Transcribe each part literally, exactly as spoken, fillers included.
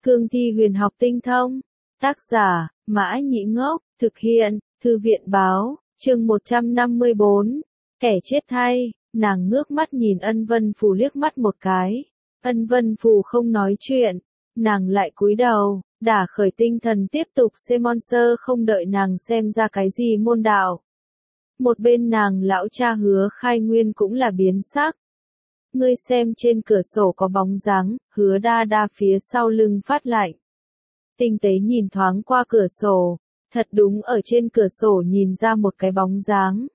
Cương thi huyền học tinh thông. Tác giả, Mã Nhĩ Ngốc, thực hiện, Thư viện báo, chương một trăm năm mươi bốn. Kẻ chết thay, nàng ngước mắt nhìn Ân Vân Phù liếc mắt một cái. Ân Vân Phù không nói chuyện, nàng lại cúi đầu, đả khởi tinh thần tiếp tục xem monster không đợi nàng xem ra cái gì môn đạo. Một bên nàng lão cha Hứa Khai Nguyên cũng là biến sắc. Ngươi xem trên cửa sổ có bóng dáng, Hứa Đa Đa phía sau lưng phát lạnh. Tinh tế nhìn thoáng qua cửa sổ, thật đúng ở trên cửa sổ nhìn ra một cái bóng dáng.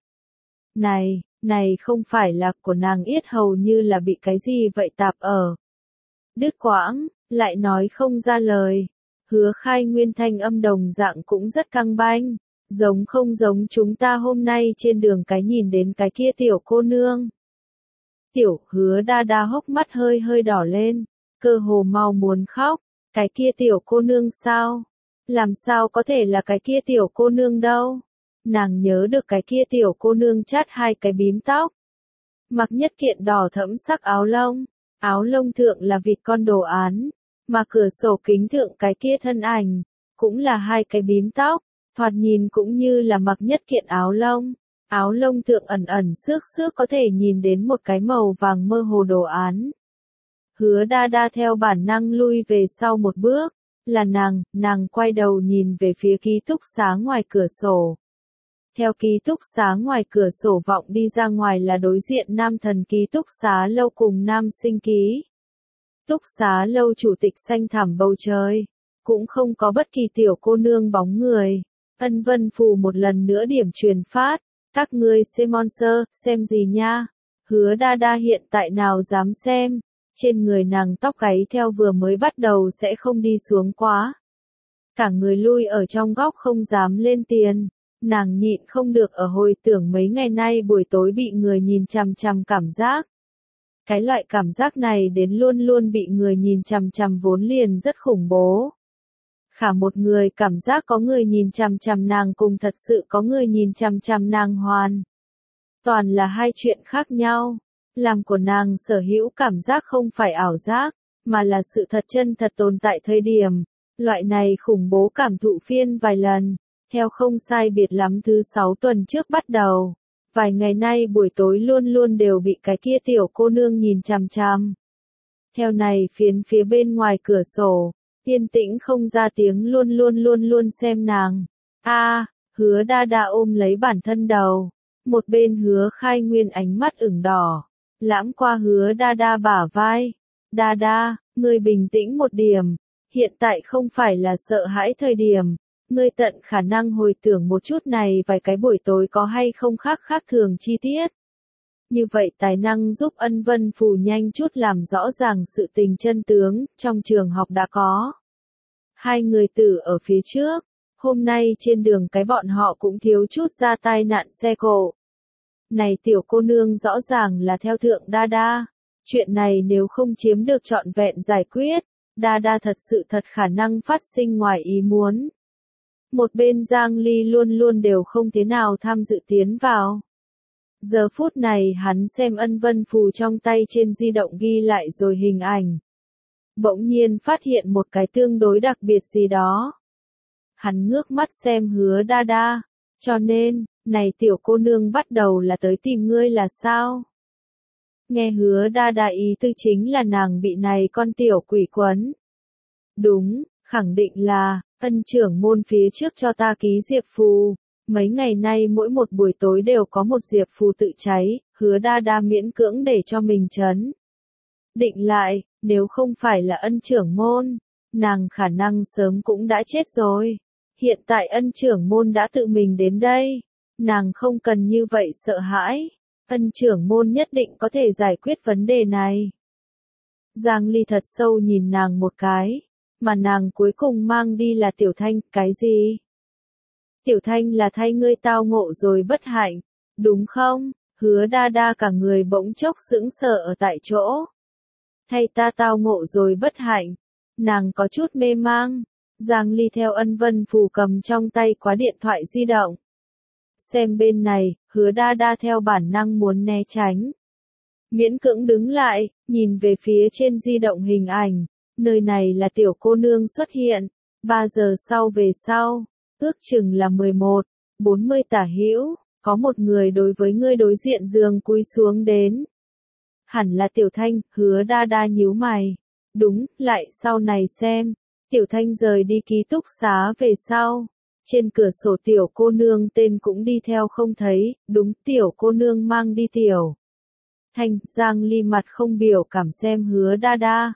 Này, này không phải là của nàng yết hầu như là bị cái gì vậy tạp ở. Đứt quãng, lại nói không ra lời. Hứa Khai Nguyên thanh âm đồng dạng cũng rất căng banh, giống không giống chúng ta hôm nay trên đường cái nhìn đến cái kia tiểu cô nương. Tiểu Hứa Đa Đa hốc mắt hơi hơi đỏ lên, cơ hồ mau muốn khóc, cái kia tiểu cô nương sao? Làm sao có thể là cái kia tiểu cô nương đâu? Nàng nhớ được cái kia tiểu cô nương chát hai cái bím tóc. Mặc nhất kiện đỏ thẫm sắc áo lông, áo lông thượng là vịt con đồ án, mà cửa sổ kính thượng cái kia thân ảnh, cũng là hai cái bím tóc, thoạt nhìn cũng như là mặc nhất kiện áo lông. Áo lông thượng ẩn ẩn xước xước có thể nhìn đến một cái màu vàng mơ hồ đồ án. Hứa Đa Đa theo bản năng lui về sau một bước, là nàng, nàng quay đầu nhìn về phía ký túc xá ngoài cửa sổ. Theo ký túc xá ngoài cửa sổ vọng đi ra ngoài là đối diện Nam Thần ký túc xá lâu cùng Nam Sinh ký túc xá lâu chủ tịch xanh thẳm bầu trời, cũng không có bất kỳ tiểu cô nương bóng người. Ân Vân Phù một lần nữa điểm truyền phát, các ngươi xem monster, xem gì nha? Hứa Đa Đa hiện tại nào dám xem, trên người nàng tóc gáy theo vừa mới bắt đầu sẽ không đi xuống quá. Cả người lui ở trong góc không dám lên tiền, nàng nhịn không được ở hồi tưởng mấy ngày nay buổi tối bị người nhìn chằm chằm cảm giác. Cái loại cảm giác này đến luôn luôn bị người nhìn chằm chằm vốn liền rất khủng bố. Khả một người cảm giác có người nhìn chằm chằm nàng cùng thật sự có người nhìn chằm chằm nàng hoàn. Toàn là hai chuyện khác nhau. Làm của nàng sở hữu cảm giác không phải ảo giác, mà là sự thật chân thật tồn tại thời điểm. Loại này khủng bố cảm thụ phiên vài lần, theo không sai biệt lắm thứ sáu tuần trước bắt đầu. Vài ngày nay buổi tối luôn luôn đều bị cái kia tiểu cô nương nhìn chằm chằm. Theo này phiến phía bên ngoài cửa sổ, yên tĩnh không ra tiếng luôn luôn luôn luôn xem nàng. A, à, Hứa Đa Đa ôm lấy bản thân đầu, một bên Hứa Khai Nguyên ánh mắt ửng đỏ, lãm qua Hứa Đa Đa bả vai. Đa Đa, ngươi bình tĩnh một điểm, hiện tại không phải là sợ hãi thời điểm, ngươi tận khả năng hồi tưởng một chút này vài cái buổi tối có hay không khác khác thường chi tiết. Như vậy tài năng giúp Ân Vân Phù nhanh chút làm rõ ràng sự tình chân tướng, trong trường học đã có. Hai người tử ở phía trước, hôm nay trên đường cái bọn họ cũng thiếu chút ra tai nạn xe cộ. Này tiểu cô nương rõ ràng là theo thượng Đa Đa, chuyện này nếu không chiếm được trọn vẹn giải quyết, Đa Đa thật sự thật khả năng phát sinh ngoài ý muốn. Một bên Giang Ly luôn luôn đều không thế nào tham dự tiến vào. Giờ phút này hắn xem Ân Vân Phù trong tay trên di động ghi lại rồi hình ảnh. Bỗng nhiên phát hiện một cái tương đối đặc biệt gì đó. Hắn ngước mắt xem Hứa Đa Đa, cho nên, này tiểu cô nương bắt đầu là tới tìm ngươi là sao? Nghe Hứa Đa Đa ý tư chính là nàng bị này con tiểu quỷ quấn. Đúng, khẳng định là, Ân trưởng môn phía trước cho ta ký diệp phù. Mấy ngày nay mỗi một buổi tối đều có một diệp phù tự cháy, Hứa Đa Đa miễn cưỡng để cho mình chấn định lại, nếu không phải là Ân trưởng môn, nàng khả năng sớm cũng đã chết rồi. Hiện tại Ân trưởng môn đã tự mình đến đây, nàng không cần như vậy sợ hãi, Ân trưởng môn nhất định có thể giải quyết vấn đề này. Giang Ly thật sâu nhìn nàng một cái, mà nàng cuối cùng mang đi là Tiểu Thanh, cái gì? Tiểu Thanh là thay ngươi tao ngộ rồi bất hạnh, đúng không? Hứa Đa Đa cả người bỗng chốc sững sờ ở tại chỗ. Thay ta tao ngộ rồi bất hạnh, nàng có chút mê mang. Giang Ly theo Ân Vân Phù cầm trong tay khóa điện thoại di động. Xem bên này, Hứa Đa Đa theo bản năng muốn né tránh. Miễn cưỡng đứng lại, nhìn về phía trên di động hình ảnh, Nơi này là tiểu cô nương xuất hiện, ba giờ sau về sau, ước chừng là mười một, bốn mươi tả hữu, có một người đối với ngươi đối diện giường cúi xuống đến. Hẳn là Tiểu Thanh, Hứa Đa Đa nhíu mày. Đúng, lại sau này xem. Tiểu Thanh rời đi ký túc xá về sau. Trên cửa sổ tiểu cô nương tên cũng đi theo không thấy, đúng, tiểu cô nương mang đi tiểu Thanh. Giang Ly mặt không biểu cảm xem Hứa Đa Đa.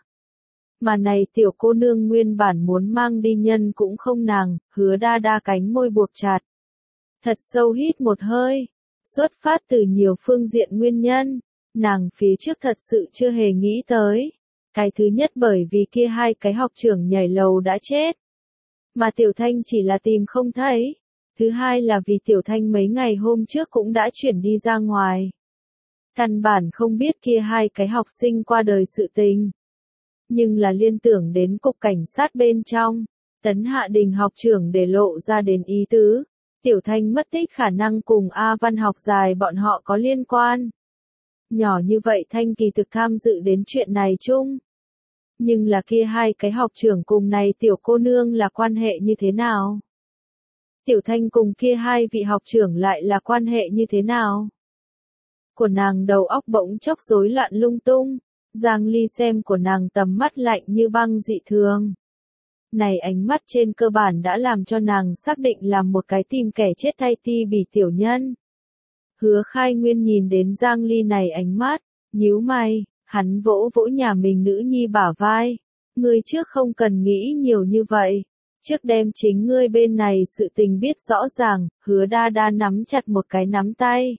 Mà này tiểu cô nương nguyên bản muốn mang đi nhân cũng không nàng, Hứa Đa Đa cánh môi buộc chặt. Thật sâu hít một hơi. Xuất phát từ nhiều phương diện nguyên nhân, nàng phía trước thật sự chưa hề nghĩ tới. Cái thứ nhất bởi vì kia hai cái học trưởng nhảy lầu đã chết. Mà Tiểu Thanh chỉ là tìm không thấy. Thứ hai là vì Tiểu Thanh mấy ngày hôm trước cũng đã chuyển đi ra ngoài. Căn bản không biết kia hai cái học sinh qua đời sự tình. Nhưng là liên tưởng đến cục cảnh sát bên trong, Tấn Hạ Đình học trưởng để lộ ra đến ý tứ. Tiểu Thanh mất tích khả năng cùng A Văn học dài bọn họ có liên quan. Nhỏ như vậy Thanh kỳ thực tham dự đến chuyện này chung. Nhưng là kia hai cái học trưởng cùng này tiểu cô nương là quan hệ như thế nào? Tiểu Thanh cùng kia hai vị học trưởng lại là quan hệ như thế nào? Của nàng đầu óc bỗng chốc rối loạn lung tung. Giang Ly xem của nàng tầm mắt lạnh như băng dị thường. Này ánh mắt trên cơ bản đã làm cho nàng xác định làm một cái tìm kẻ chết thay ti bỉ tiểu nhân. Hứa Khai Nguyên nhìn đến Giang Ly này ánh mắt, nhíu mày, hắn vỗ vỗ nhà mình nữ nhi bả vai. Ngươi trước không cần nghĩ nhiều như vậy. Trước đem chính ngươi bên này sự tình biết rõ ràng, Hứa Đa Đa nắm chặt một cái nắm tay.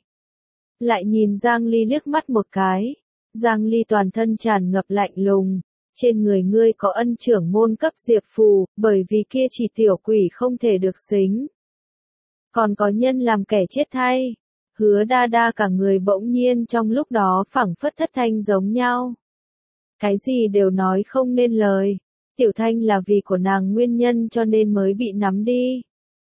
Lại nhìn Giang Ly liếc mắt một cái. Giang Ly toàn thân tràn ngập lạnh lùng. Trên người ngươi có ân trưởng môn cấp diệp phù, bởi vì kia chỉ tiểu quỷ không thể được xính. Còn có nhân làm kẻ chết thay. Hứa Đa Đa cả người bỗng nhiên trong lúc đó phảng phất thất thanh giống nhau. Cái gì đều nói không nên lời. Tiểu Thanh là vì của nàng nguyên nhân cho nên mới bị nắm đi.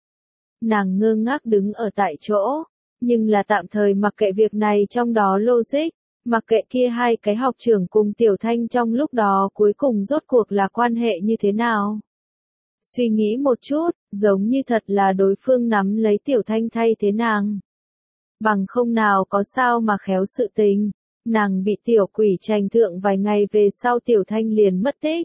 Nàng ngơ ngác đứng ở tại chỗ, nhưng là tạm thời mặc kệ việc này trong đó logic, mặc kệ kia hai cái học trưởng cùng Tiểu Thanh trong lúc đó cuối cùng rốt cuộc là quan hệ như thế nào. Suy nghĩ một chút, giống như thật là đối phương nắm lấy Tiểu Thanh thay thế nàng. Bằng không nào có sao mà khéo sự tình, nàng bị tiểu quỷ trành thượng vài ngày về sau Tiểu Thanh liền mất tích.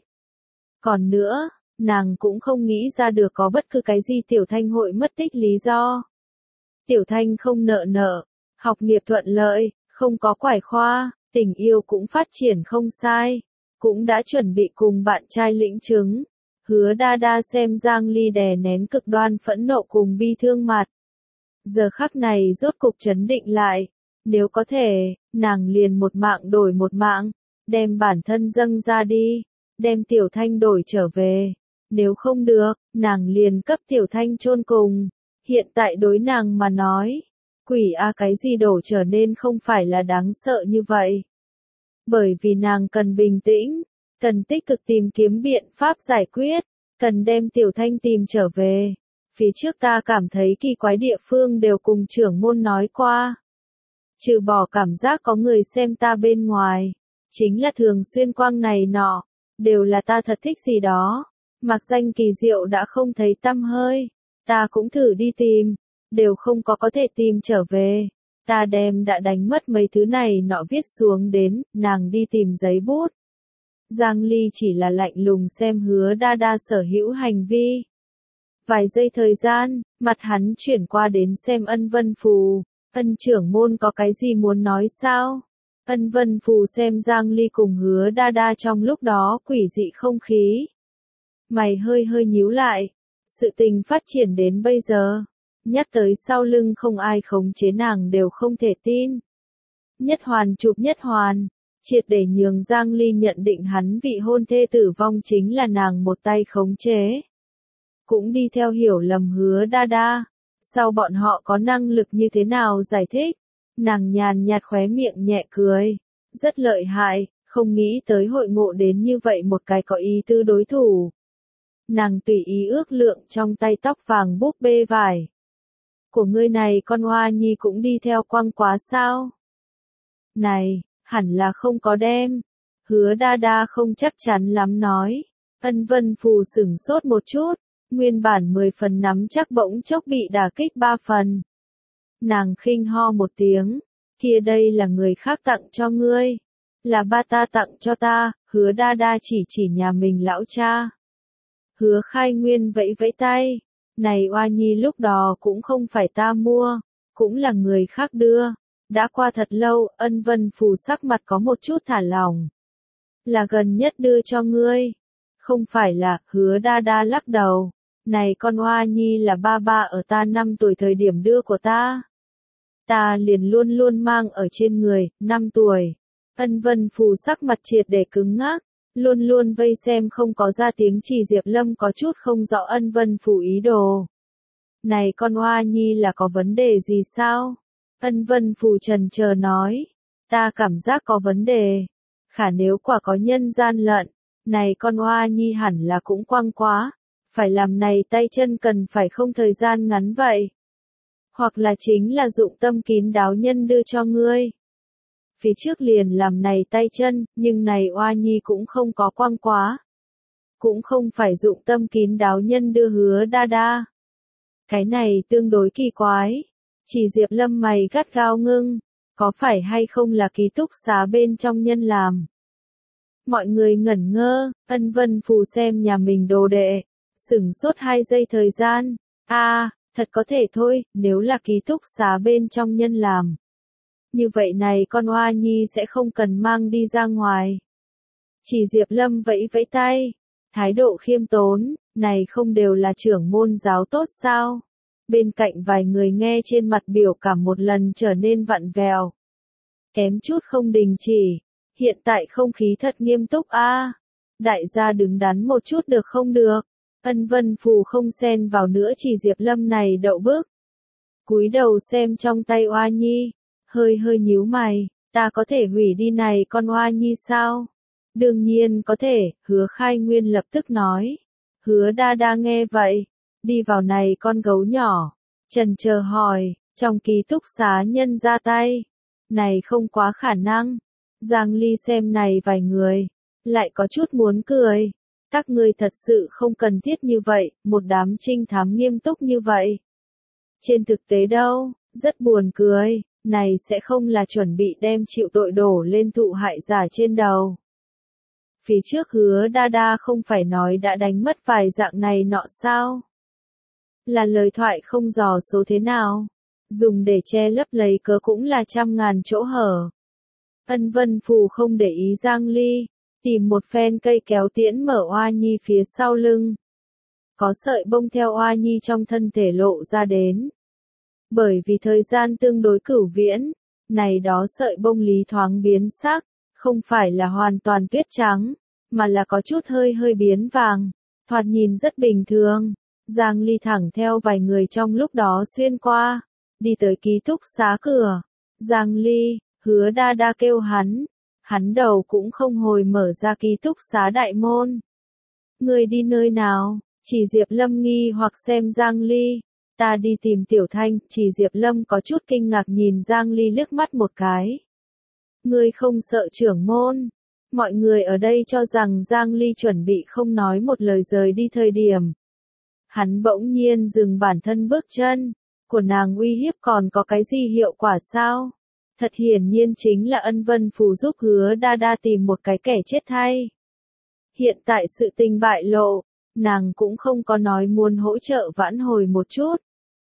Còn nữa, nàng cũng không nghĩ ra được có bất cứ cái gì Tiểu Thanh hội mất tích lý do. Tiểu Thanh không nợ nợ, học nghiệp thuận lợi, không có quải khoa, tình yêu cũng phát triển không sai, cũng đã chuẩn bị cùng bạn trai lĩnh chứng. Hứa Đa Đa xem Giang Ly đè nén cực đoan phẫn nộ cùng bi thương mặt. Giờ khắc này rốt cục trấn định lại, nếu có thể, nàng liền một mạng đổi một mạng, đem bản thân dâng ra đi, đem Tiểu Thanh đổi trở về. Nếu không được, nàng liền cấp Tiểu Thanh chôn cùng. Hiện tại đối nàng mà nói, quỷ a cái gì đổ trở nên không phải là đáng sợ như vậy. Bởi vì nàng cần bình tĩnh, cần tích cực tìm kiếm biện pháp giải quyết, cần đem Tiểu Thanh tìm trở về. Phía trước ta cảm thấy kỳ quái địa phương đều cùng trưởng môn nói qua. Trừ bỏ cảm giác có người xem ta bên ngoài, chính là thường xuyên quang này nọ, đều là ta thật thích gì đó. Mặc danh kỳ diệu đã không thấy tăm hơi, ta cũng thử đi tìm, đều không có có thể tìm trở về. Ta đem đã đánh mất mấy thứ này nọ viết xuống đến, nàng đi tìm giấy bút. Giang Ly chỉ là lạnh lùng xem Hứa Đa Đa sở hữu hành vi. Vài giây thời gian, mặt hắn chuyển qua đến xem Ân Vân Phù. Ân trưởng môn có cái gì muốn nói sao? Ân Vân Phù xem Giang Ly cùng Hứa Đa Đa trong lúc đó quỷ dị không khí. Mày hơi hơi nhíu lại. Sự tình phát triển đến bây giờ. Nhắc tới sau lưng không ai khống chế nàng đều không thể tin. Nhất hoàn chụp nhất hoàn. Triệt để nhường Giang Ly nhận định hắn vị hôn thê tử vong chính là nàng một tay khống chế. Cũng đi theo hiểu lầm Hứa Đa Đa. Sau bọn họ có năng lực như thế nào giải thích? Nàng nhàn nhạt khóe miệng nhẹ cười. Rất lợi hại, không nghĩ tới hội ngộ đến như vậy một cái có ý tư đối thủ. Nàng tùy ý ước lượng trong tay tóc vàng búp bê vải. Của ngươi này con hoa nhi cũng đi theo quăng quá sao? Này, hẳn là không có đem. Hứa đa đa không chắc chắn lắm nói. Ân Vân Phù sửng sốt một chút, nguyên bản mười phần nắm chắc bỗng chốc bị đả kích ba phần. Nàng khinh ho một tiếng, kia đây là người khác tặng cho ngươi. Là ba ta tặng cho ta, hứa đa đa chỉ chỉ nhà mình lão cha. Hứa khai nguyên vẫy vẫy tay, này oa nhi lúc đó cũng không phải ta mua, cũng là người khác đưa. Đã qua thật lâu, Ân Vân Phù sắc mặt có một chút thả lỏng. Là gần nhất đưa cho ngươi. Không phải là, hứa đa đa lắc đầu. Này con oa nhi là ba ba ở ta năm tuổi thời điểm đưa của ta. Ta liền luôn luôn mang ở trên người, năm tuổi. Ân Vân Phù sắc mặt triệt để cứng ngắc, luôn luôn vây xem không có ra tiếng chỉ Diệp Lâm có chút không rõ Ân Vân Phù ý đồ. Này con oa nhi là có vấn đề gì sao? Ân Vân Phù trần chờ nói, ta cảm giác có vấn đề. Khả nếu quả có nhân gian lận, này con oa nhi hẳn là cũng quăng quá. Phải làm này tay chân cần phải không thời gian ngắn vậy. Hoặc là chính là dụng tâm kín đáo nhân đưa cho ngươi. Phía trước liền làm này tay chân, nhưng này oa nhi cũng không có quăng quá. Cũng không phải dụng tâm kín đáo nhân đưa hứa đa đa. Cái này tương đối kỳ quái. Chỉ Diệp Lâm mày gắt gao ngưng, có phải hay không là ký túc xá bên trong nhân làm. Mọi người ngẩn ngơ, Ân Vân Phù xem nhà mình đồ đệ, sửng sốt hai giây thời gian. A, à, thật có thể thôi, nếu là ký túc xá bên trong nhân làm. Như vậy này con oa nhi sẽ không cần mang đi ra ngoài. Chỉ Diệp Lâm vẫy vẫy tay, thái độ khiêm tốn, này không đều là trưởng môn giáo tốt sao? Bên cạnh vài người nghe trên mặt biểu cảm một lần trở nên vặn vẹo. Kém chút không đình chỉ, hiện tại không khí thật nghiêm túc a. À, đại gia đứng đắn một chút được không được? Ân Vân Phù không xen vào nữa chỉ Diệp Lâm này đậu bước. Cúi đầu xem trong tay oa nhi, hơi hơi nhíu mày, ta có thể hủy đi này con oa nhi sao? Đương nhiên có thể, hứa khai nguyên lập tức nói. Hứa đa đa nghe vậy, đi vào này con gấu nhỏ, trần chờ hỏi, trong ký túc xá nhân ra tay. Này không quá khả năng. Giang Ly xem này vài người, lại có chút muốn cười. Các ngươi thật sự không cần thiết như vậy, một đám trinh thám nghiêm túc như vậy. Trên thực tế đâu, rất buồn cười, này sẽ không là chuẩn bị đem chịu tội đổ lên thụ hại giả trên đầu. Phía trước hứa đa đa không phải nói đã đánh mất vài dạng này nọ sao? Là lời thoại không dò số thế nào, dùng để che lấp lấy cớ cũng là trăm ngàn chỗ hở. Ân Vân Phù không để ý Giang Ly, tìm một phen cây kéo tiễn mở oa nhi phía sau lưng. Có sợi bông theo oa nhi trong thân thể lộ ra đến. Bởi vì thời gian tương đối cửu viễn, này đó sợi bông lý thoáng biến sắc, không phải là hoàn toàn tuyết trắng, mà là có chút hơi hơi biến vàng, thoạt nhìn rất bình thường. Giang Ly thẳng theo vài người trong lúc đó xuyên qua, đi tới ký túc xá cửa. Giang Ly, hứa đa đa kêu hắn, hắn đầu cũng không hồi mở ra ký túc xá đại môn. Người đi nơi nào? Chỉ Diệp Lâm nghi hoặc xem Giang Ly. Ta đi tìm Tiểu Thanh, chỉ Diệp Lâm có chút kinh ngạc nhìn Giang Ly liếc mắt một cái. Ngươi không sợ trưởng môn? Mọi người ở đây cho rằng Giang Ly chuẩn bị không nói một lời rời đi thời điểm. Hắn bỗng nhiên dừng bản thân bước chân, của nàng uy hiếp còn có cái gì hiệu quả sao? Thật hiển nhiên chính là Ân Vân Phù giúp hứa đa đa tìm một cái kẻ chết thay. Hiện tại sự tình bại lộ, nàng cũng không có nói muốn hỗ trợ vãn hồi một chút.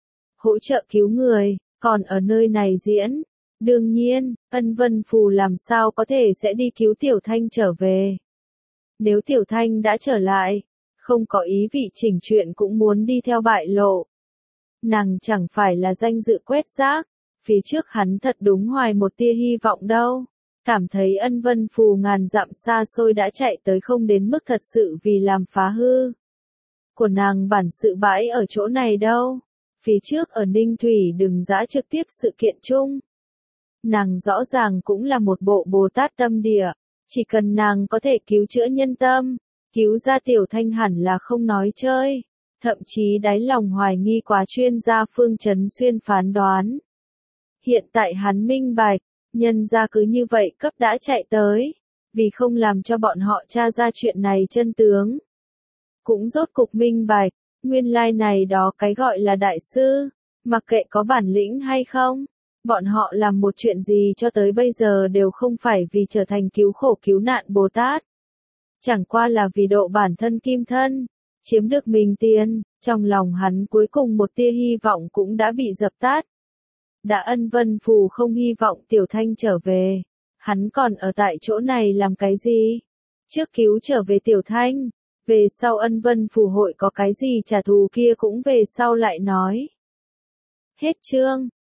Hỗ trợ cứu người, còn ở nơi này diễn. Đương nhiên, Ân Vân Phù làm sao có thể sẽ đi cứu Tiểu Thanh trở về. Nếu Tiểu Thanh đã trở lại, không có ý vị chỉnh chuyện cũng muốn đi theo bại lộ. Nàng chẳng phải là danh dự quét rác, phía trước hắn thật đúng hoài một tia hy vọng đâu. Cảm thấy Ân Vân Phù ngàn dặm xa xôi đã chạy tới không đến mức thật sự vì làm phá hư. Của nàng bản sự bãi ở chỗ này đâu. Phía trước ở Ninh Thủy đừng giã trực tiếp sự kiện chung. Nàng rõ ràng cũng là một bộ Bồ Tát tâm địa, chỉ cần nàng có thể cứu chữa nhân tâm, cứu ra Tiểu Thanh hẳn là không nói chơi, thậm chí đáy lòng hoài nghi quá chuyên gia Phương Chấn Xuyên phán đoán. Hiện tại hắn minh bạch, nhân gia cứ như vậy cấp đã chạy tới, vì không làm cho bọn họ tra ra chuyện này chân tướng. Cũng rốt cục minh bạch, nguyên lai này đó cái gọi là đại sư, mặc kệ có bản lĩnh hay không, bọn họ làm một chuyện gì cho tới bây giờ đều không phải vì trở thành cứu khổ cứu nạn Bồ Tát. Chẳng qua là vì độ bản thân kim thân, chiếm được mình tiền, trong lòng hắn cuối cùng một tia hy vọng cũng đã bị dập tắt. Đã Ân Vân Phù không hy vọng Tiểu Thanh trở về, hắn còn ở tại chỗ này làm cái gì? Trước cứu trở về Tiểu Thanh, về sau Ân Vân Phù hội có cái gì trả thù kia cũng về sau lại nói. Hết chương.